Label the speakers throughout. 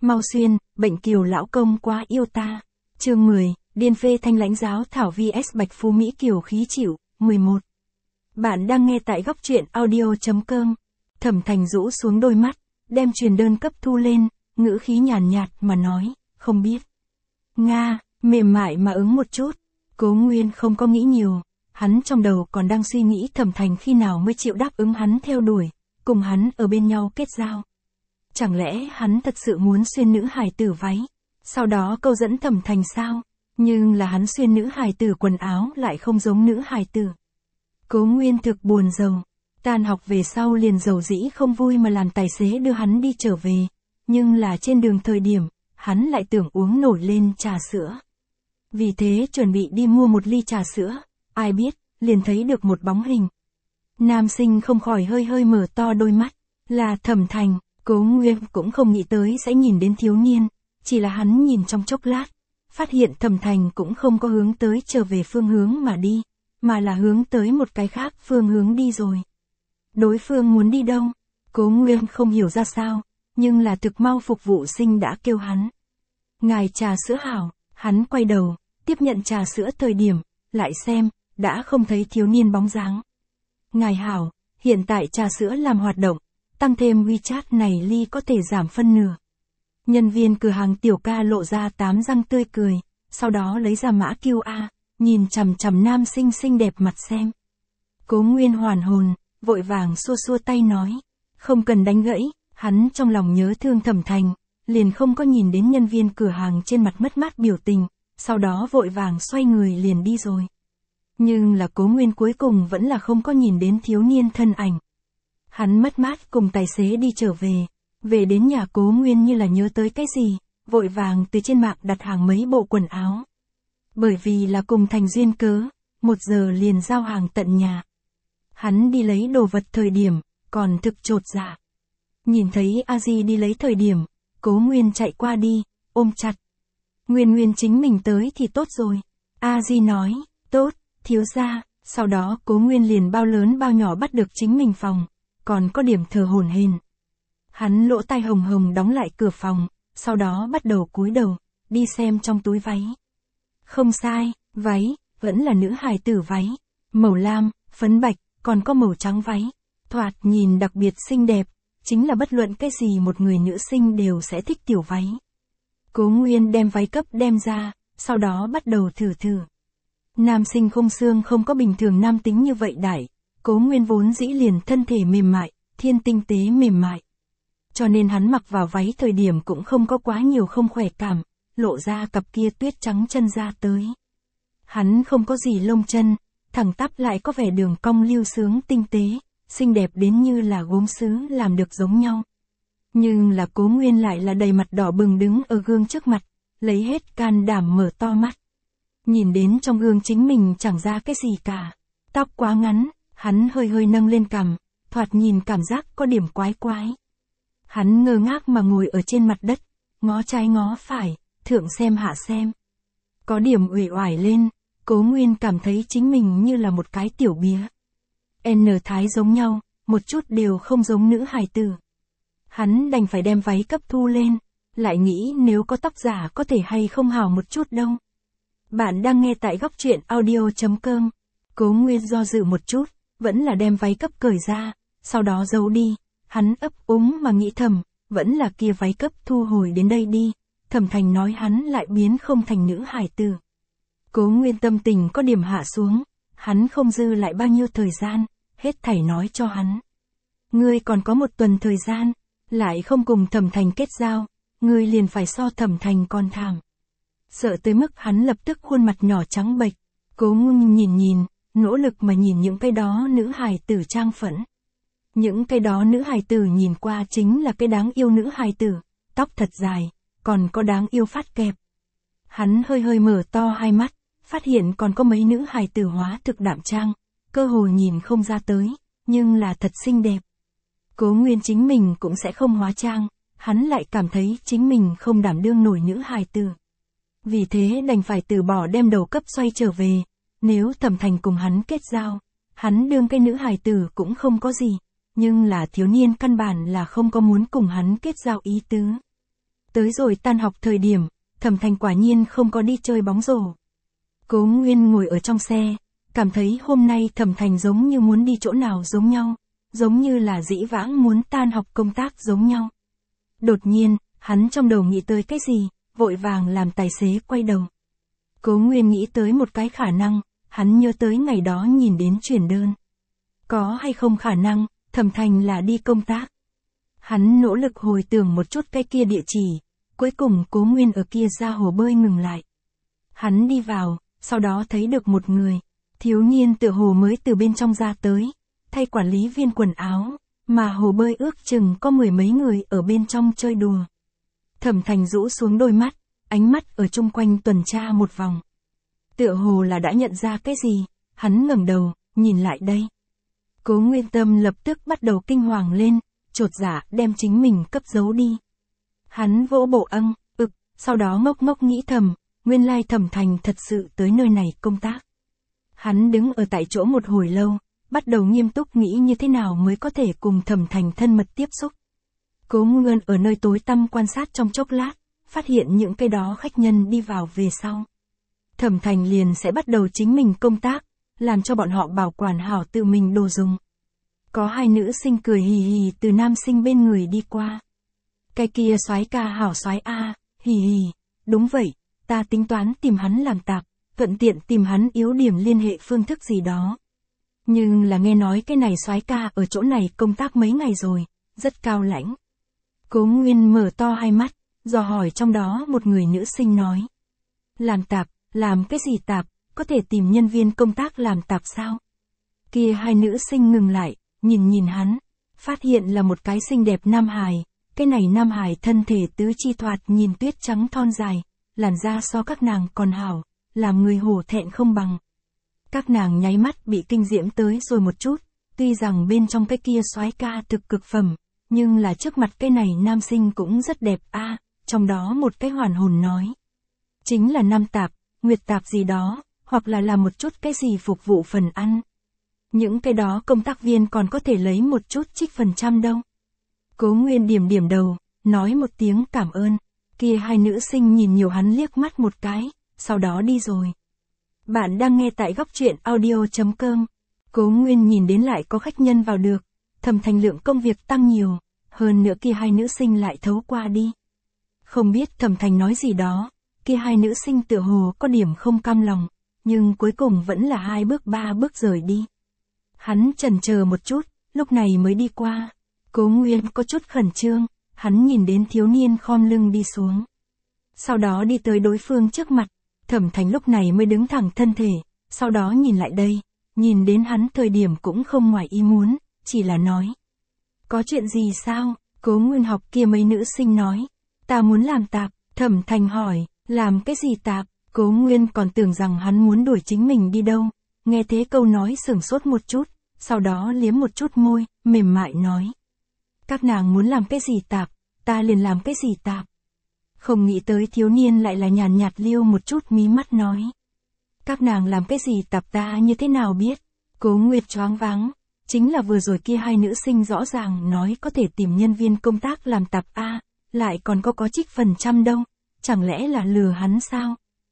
Speaker 1: Mau xuyên, bệnh kiều lão công quá yêu ta. Chương 10, điên phê thanh lãnh giáo thảo vs Bạch Phú Mỹ kiều khí chịu, 11. Bạn đang nghe tại góc truyện audio.com. Thẩm Thành rũ xuống đôi mắt, đem truyền đơn cấp thu lên, ngữ khí nhàn nhạt mà nói, không biết. Nga, mềm mại mà ứng một chút. Cố Nguyên không có nghĩ nhiều, hắn trong đầu còn đang suy nghĩ Thẩm Thành khi nào mới chịu đáp ứng hắn theo đuổi, cùng hắn ở bên nhau kết giao. Chẳng lẽ hắn thật sự muốn xuyên nữ hài tử váy, sau đó câu dẫn Thẩm Thành sao? Nhưng là hắn xuyên nữ hài tử quần áo lại không giống nữ hài tử. Cố Nguyên thực buồn rầu, tan học về sau liền rầu rĩ không vui mà làm tài xế đưa hắn đi trở về, nhưng là trên đường thời điểm, hắn lại tưởng uống nổi lên trà sữa. Vì thế chuẩn bị đi mua một ly trà sữa, ai biết, liền thấy được một bóng hình. Nam sinh không khỏi hơi hơi mở to đôi mắt, là Thẩm Thành. Cố Nguyên cũng không nghĩ tới sẽ nhìn đến thiếu niên, chỉ là hắn nhìn trong chốc lát, phát hiện Thẩm Thành cũng không có hướng tới trở về phương hướng mà đi, mà là hướng tới một cái khác phương hướng đi rồi. Đối phương muốn đi đâu? Cố Nguyên không hiểu ra sao, nhưng là thực mau phục vụ sinh đã kêu hắn. Ngài trà sữa hảo, hắn quay đầu, tiếp nhận trà sữa thời điểm, lại xem, đã không thấy thiếu niên bóng dáng. Ngài hảo, hiện tại trà sữa làm hoạt động, tăng thêm WeChat này ly có thể giảm phân nửa. Nhân viên cửa hàng tiểu ca lộ ra 8 răng tươi cười, sau đó lấy ra mã QR, nhìn chằm chằm nam sinh xinh đẹp mặt xem. Cố Nguyên hoàn hồn, vội vàng xua xua tay nói, không cần đánh gãy, hắn trong lòng nhớ thương Thẩm Thành, liền không có nhìn đến nhân viên cửa hàng trên mặt mất mát biểu tình, sau đó vội vàng xoay người liền đi rồi. Nhưng là Cố Nguyên cuối cùng vẫn là không có nhìn đến thiếu niên thân ảnh. Hắn mất mát cùng tài xế đi trở về đến nhà Cố Nguyên như là nhớ tới cái gì, vội vàng từ trên mạng đặt hàng mấy bộ quần áo. Bởi vì là cùng Thành duyên cớ, 1 giờ liền giao hàng tận nhà. Hắn đi lấy đồ vật thời điểm, còn thực chột dạ. Nhìn thấy A Di đi lấy thời điểm, Cố Nguyên chạy qua đi, ôm chặt. Nguyên chính mình tới thì tốt rồi. A Di nói, tốt, thiếu gia, sau đó Cố Nguyên liền bao lớn bao nhỏ bắt được chính mình phòng. Còn có điểm thở hổn hển. Hắn lỗ tai hồng hồng đóng lại cửa phòng, sau đó bắt đầu cúi đầu, đi xem trong túi váy. Không sai, váy, vẫn là nữ hài tử váy, màu lam, phấn bạch, còn có màu trắng váy, thoạt nhìn đặc biệt xinh đẹp, chính là bất luận cái gì một người nữ sinh đều sẽ thích tiểu váy. Cố Nguyên đem váy cấp đem ra, sau đó bắt đầu thử. Nam sinh khung xương không có bình thường nam tính như vậy đại. Cố Nguyên vốn dĩ liền thân thể mềm mại, thiên tinh tế mềm mại. Cho nên hắn mặc vào váy thời điểm cũng không có quá nhiều không khỏe cảm, lộ ra cặp kia tuyết trắng chân ra tới. Hắn không có gì lông chân, thẳng tắp lại có vẻ đường cong lưu sướng tinh tế, xinh đẹp đến như là gốm sứ làm được giống nhau. Nhưng là Cố Nguyên lại là đầy mặt đỏ bừng đứng ở gương trước mặt, lấy hết can đảm mở to mắt. Nhìn đến trong gương chính mình chẳng ra cái gì cả, tóc quá ngắn. Hắn hơi hơi nâng lên cằm, thoạt nhìn cảm giác có điểm quái quái. Hắn ngơ ngác mà ngồi ở trên mặt đất, ngó trái ngó phải, thượng xem hạ xem. Có điểm uể oải lên, Cố Nguyên cảm thấy chính mình như là một cái tiểu bía. N thái giống nhau, một chút đều không giống nữ hài tử. Hắn đành phải đem váy cấp thu lên, lại nghĩ nếu có tóc giả có thể hay không hào một chút đâu. Bạn đang nghe tại góc truyện audio.com. Cố Nguyên do dự một chút. Vẫn là đem váy cấp cởi ra, sau đó giấu đi, hắn ấp úng mà nghĩ thầm, vẫn là kia váy cấp thu hồi đến đây đi, Thẩm Thành nói hắn lại biến không thành nữ hài tử. Cố Nguyên tâm tình có điểm hạ xuống, hắn không dư lại bao nhiêu thời gian, hết thảy nói cho hắn. Ngươi còn có 1 tuần thời gian, lại không cùng Thẩm Thành kết giao, ngươi liền phải so Thẩm Thành còn thảm. Sợ tới mức hắn lập tức khuôn mặt nhỏ trắng bệch, Cố Nguyên nhìn, nỗ lực mà nhìn những cái đó nữ hài tử trang phẫn. Những cái đó nữ hài tử nhìn qua chính là cái đáng yêu nữ hài tử, tóc thật dài, còn có đáng yêu phát kẹp. Hắn hơi hơi mở to hai mắt, phát hiện còn có mấy nữ hài tử hóa thực đạm trang, cơ hồ nhìn không ra tới, nhưng là thật xinh đẹp. Cố Nguyên chính mình cũng sẽ không hóa trang, hắn lại cảm thấy chính mình không đảm đương nổi nữ hài tử. Vì thế đành phải từ bỏ đem đầu cấp xoay trở về. Nếu Thẩm Thành cùng hắn kết giao, hắn đương cái nữ hài tử cũng không có gì, nhưng là thiếu niên căn bản là không có muốn cùng hắn kết giao ý tứ. Tới rồi tan học thời điểm, Thẩm Thành quả nhiên không có đi chơi bóng rổ. Cố Nguyên ngồi ở trong xe, cảm thấy hôm nay Thẩm Thành giống như muốn đi chỗ nào giống nhau, giống như là dĩ vãng muốn tan học công tác giống nhau. Đột nhiên, hắn trong đầu nghĩ tới cái gì, vội vàng làm tài xế quay đầu. Cố Nguyên nghĩ tới một cái khả năng, hắn nhớ tới ngày đó nhìn đến chuyển đơn. Có hay không khả năng, Thẩm Thành là đi công tác. Hắn nỗ lực hồi tưởng một chút cái kia địa chỉ, cuối cùng Cố Nguyên ở kia ra hồ bơi ngừng lại. Hắn đi vào, sau đó thấy được một người, thiếu niên tựa hồ mới từ bên trong ra tới, thay quản lý viên quần áo, mà hồ bơi ước chừng có mười mấy người ở bên trong chơi đùa. Thẩm Thành rũ xuống đôi mắt, ánh mắt ở chung quanh tuần tra một vòng. Tựa hồ là đã nhận ra cái gì, hắn ngẩng đầu, nhìn lại đây. Cố Nguyên tâm lập tức bắt đầu kinh hoàng lên, chột dạ đem chính mình cấp giấu đi. Hắn vỗ bộ sau đó ngốc ngốc nghĩ thầm, nguyên lai Thẩm Thành thật sự tới nơi này công tác. Hắn đứng ở tại chỗ một hồi lâu, bắt đầu nghiêm túc nghĩ như thế nào mới có thể cùng Thẩm Thành thân mật tiếp xúc. Cố Nguyên ở nơi tối tăm quan sát trong chốc lát, phát hiện những cái đó khách nhân đi vào về sau. Thẩm Thành liền sẽ bắt đầu chính mình công tác, làm cho bọn họ bảo quản hảo tự mình đồ dùng. Có hai nữ sinh cười hì hì từ nam sinh bên người đi qua. Cái kia soái ca hảo soái a, hì hì, đúng vậy, ta tính toán tìm hắn làm tạp, thuận tiện tìm hắn yếu điểm liên hệ phương thức gì đó. Nhưng là nghe nói cái này soái ca ở chỗ này công tác mấy ngày rồi, rất cao lãnh. Cố Nguyên mở to hai mắt, dò hỏi trong đó một người nữ sinh nói. Làm tạp, làm cái gì tạp, có thể tìm nhân viên công tác làm tạp sao? Kia hai nữ sinh ngừng lại, nhìn hắn, phát hiện là một cái xinh đẹp nam hài, cái này nam hài thân thể tứ chi thoạt nhìn tuyết trắng thon dài, làn da so các nàng còn hảo, làm người hổ thẹn không bằng. Các nàng nháy mắt bị kinh diễm tới rồi một chút, tuy rằng bên trong cái kia soái ca thực cực phẩm, nhưng là trước mặt cái này nam sinh cũng rất đẹp a, trong đó một cái hoàn hồn nói. Chính là nam tạp, nguyệt tạp gì đó, hoặc là làm một chút cái gì phục vụ phần ăn. Những cái đó công tác viên còn có thể lấy một chút trích phần trăm đâu. Cố Nguyên điểm đầu, nói một tiếng cảm ơn, kia hai nữ sinh nhìn nhiều hắn liếc mắt một cái, sau đó đi rồi. Bạn đang nghe tại góc truyện audio.com. Cố Nguyên nhìn đến lại có khách nhân vào được, Thẩm Thành lượng công việc tăng nhiều, hơn nữa kia hai nữ sinh lại thấu qua đi. Không biết Thẩm Thành nói gì đó, kia hai nữ sinh tựa hồ có điểm không cam lòng, nhưng cuối cùng vẫn là 2 bước 3 bước rời đi. Hắn chần chờ một chút, lúc này mới đi qua. Cố Nguyên có chút khẩn trương, hắn nhìn đến thiếu niên khom lưng đi xuống. Sau đó đi tới đối phương trước mặt, Thẩm Thành lúc này mới đứng thẳng thân thể, sau đó nhìn lại đây, nhìn đến hắn thời điểm cũng không ngoài ý muốn, chỉ là nói. Có chuyện gì sao? Cố Nguyên học kia mấy nữ sinh nói. Ta muốn làm tạp, Thẩm Thành hỏi, làm cái gì tạp? Cố Nguyên còn tưởng rằng hắn muốn đuổi chính mình đi đâu, nghe thế câu nói sửng sốt một chút, sau đó liếm một chút môi, mềm mại nói. Các nàng muốn làm cái gì tạp, ta liền làm cái gì tạp. Không nghĩ tới thiếu niên lại là nhàn nhạt liêu một chút mí mắt nói. Các nàng làm cái gì tạp ta như thế nào biết? Cố Nguyệt choáng váng, chính là vừa rồi kia hai nữ sinh rõ ràng nói có thể tìm nhân viên công tác làm tạp a, lại còn có trích phần trăm đâu, chẳng lẽ là lừa hắn sao?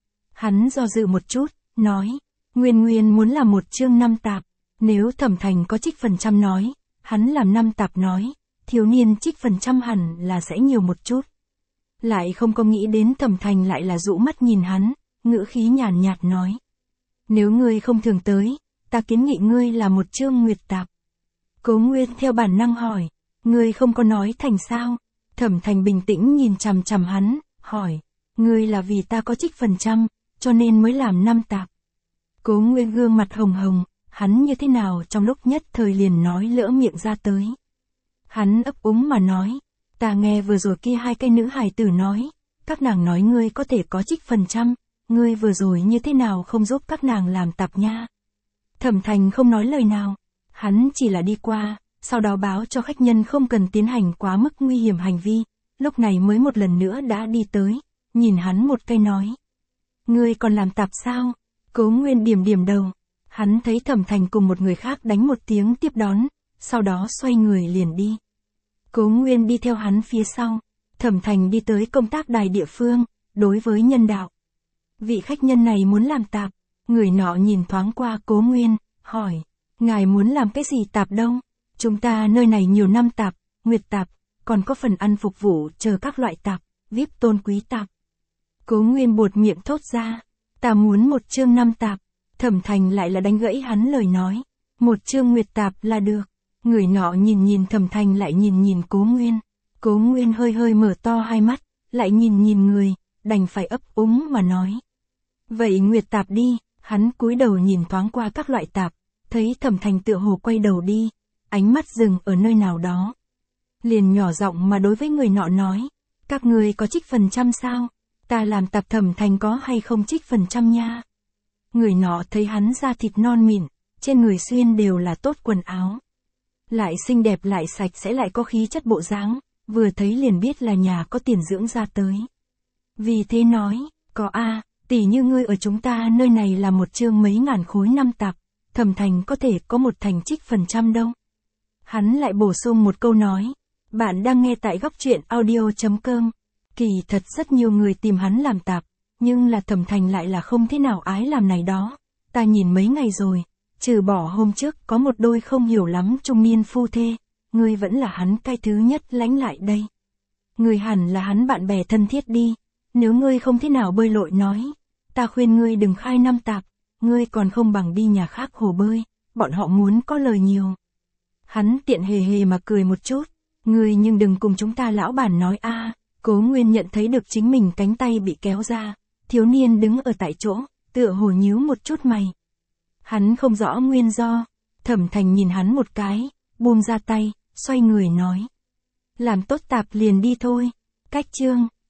Speaker 1: Hắn do dự một chút, nói, Nguyên muốn làm một chương 5 tạp, nếu Thẩm Thành có trích phần trăm nói, hắn làm 5 tạp nói, thiếu niên trích phần trăm hẳn là sẽ nhiều một chút. Lại không có nghĩ đến Thẩm Thành lại là dụ mắt nhìn hắn, ngữ khí nhàn nhạt nói. Nếu ngươi không thường tới, ta kiến nghị ngươi là một chương nguyệt tạp. Cố Nguyên theo bản năng hỏi, ngươi không có nói thành sao? Thẩm Thành bình tĩnh nhìn chằm chằm hắn, hỏi, ngươi là vì ta có trích phần trăm, cho nên mới làm 5 tạp. Cố Nguyên gương mặt hồng hồng, hắn như thế nào trong lúc nhất thời liền nói lỡ miệng ra tới. Hắn ấp úng mà nói, ta nghe vừa rồi kia hai cái nữ hài tử nói, các nàng nói ngươi có thể có trích phần trăm, ngươi vừa rồi như thế nào không giúp các nàng làm tạp nha. Thẩm Thành không nói lời nào, hắn chỉ là đi qua, sau đó báo cho khách nhân không cần tiến hành quá mức nguy hiểm hành vi, lúc này mới một lần nữa đã đi tới, nhìn hắn một cái nói. Ngươi còn làm tạp sao? Cố Nguyên điểm đầu, hắn thấy Thẩm Thành cùng một người khác đánh một tiếng tiếp đón, sau đó xoay người liền đi. Cố Nguyên đi theo hắn phía sau, Thẩm Thành đi tới công tác đài địa phương, đối với nhân đạo. Vị khách nhân này muốn làm tạp, người nọ nhìn thoáng qua Cố Nguyên, hỏi, ngài muốn làm cái gì tạp đâu? Chúng ta nơi này nhiều năm tạp, nguyệt tạp, còn có phần ăn phục vụ chờ các loại tạp, VIP tôn quý tạp. Cố Nguyên buột miệng thốt ra, ta muốn một chương 5 tạp. Thẩm Thành lại là đánh gãy hắn lời nói, một chương nguyệt tạp là được. Người nọ nhìn Thẩm Thành lại nhìn Cố Nguyên. Cố Nguyên hơi mở to hai mắt, lại nhìn người, đành phải ấp úng mà nói. Vậy nguyệt tạp đi, hắn cúi đầu nhìn thoáng qua các loại tạp, thấy Thẩm Thành tựa hồ quay đầu đi, ánh mắt dừng ở nơi nào đó. Liền nhỏ giọng mà đối với người nọ nói, các người có trích phần trăm sao? Ta làm tạp Thẩm Thành có hay không trích phần trăm nha? Người nọ thấy hắn da thịt non mịn, trên người xuyên đều là tốt quần áo. Lại xinh đẹp lại sạch sẽ lại có khí chất bộ dáng, vừa thấy liền biết là nhà có tiền dưỡng ra tới. Vì thế nói, có tỷ như ngươi ở chúng ta nơi này là một chương mấy ngàn khối 5 tạp, Thẩm Thành có thể có một thành trích phần trăm đâu. Hắn lại bổ sung một câu nói, bạn đang nghe tại góc truyện audio.com. Kỳ thật rất nhiều người tìm hắn làm tạp, nhưng là Thẩm Thành lại là không thế nào ái làm này đó. Ta nhìn mấy ngày rồi, trừ bỏ hôm trước có một đôi không hiểu lắm trung niên phu thê, ngươi vẫn là hắn cái thứ nhất lãnh lại đây. Ngươi hẳn là hắn bạn bè thân thiết đi, nếu ngươi không thế nào bơi lội nói, ta khuyên ngươi đừng khai 5 tạp, ngươi còn không bằng đi nhà khác hồ bơi, bọn họ muốn có lời nhiều. Hắn tiện hề mà cười một chút, ngươi nhưng đừng cùng chúng ta lão bản nói Cố Nguyên nhận thấy được chính mình cánh tay bị kéo ra, thiếu niên đứng ở tại chỗ, tựa hồ nhíu một chút mày. Hắn không rõ nguyên do, Thẩm Thành nhìn hắn một cái, buông ra tay, xoay người nói. Làm tốt tạp liền đi thôi, cách chương.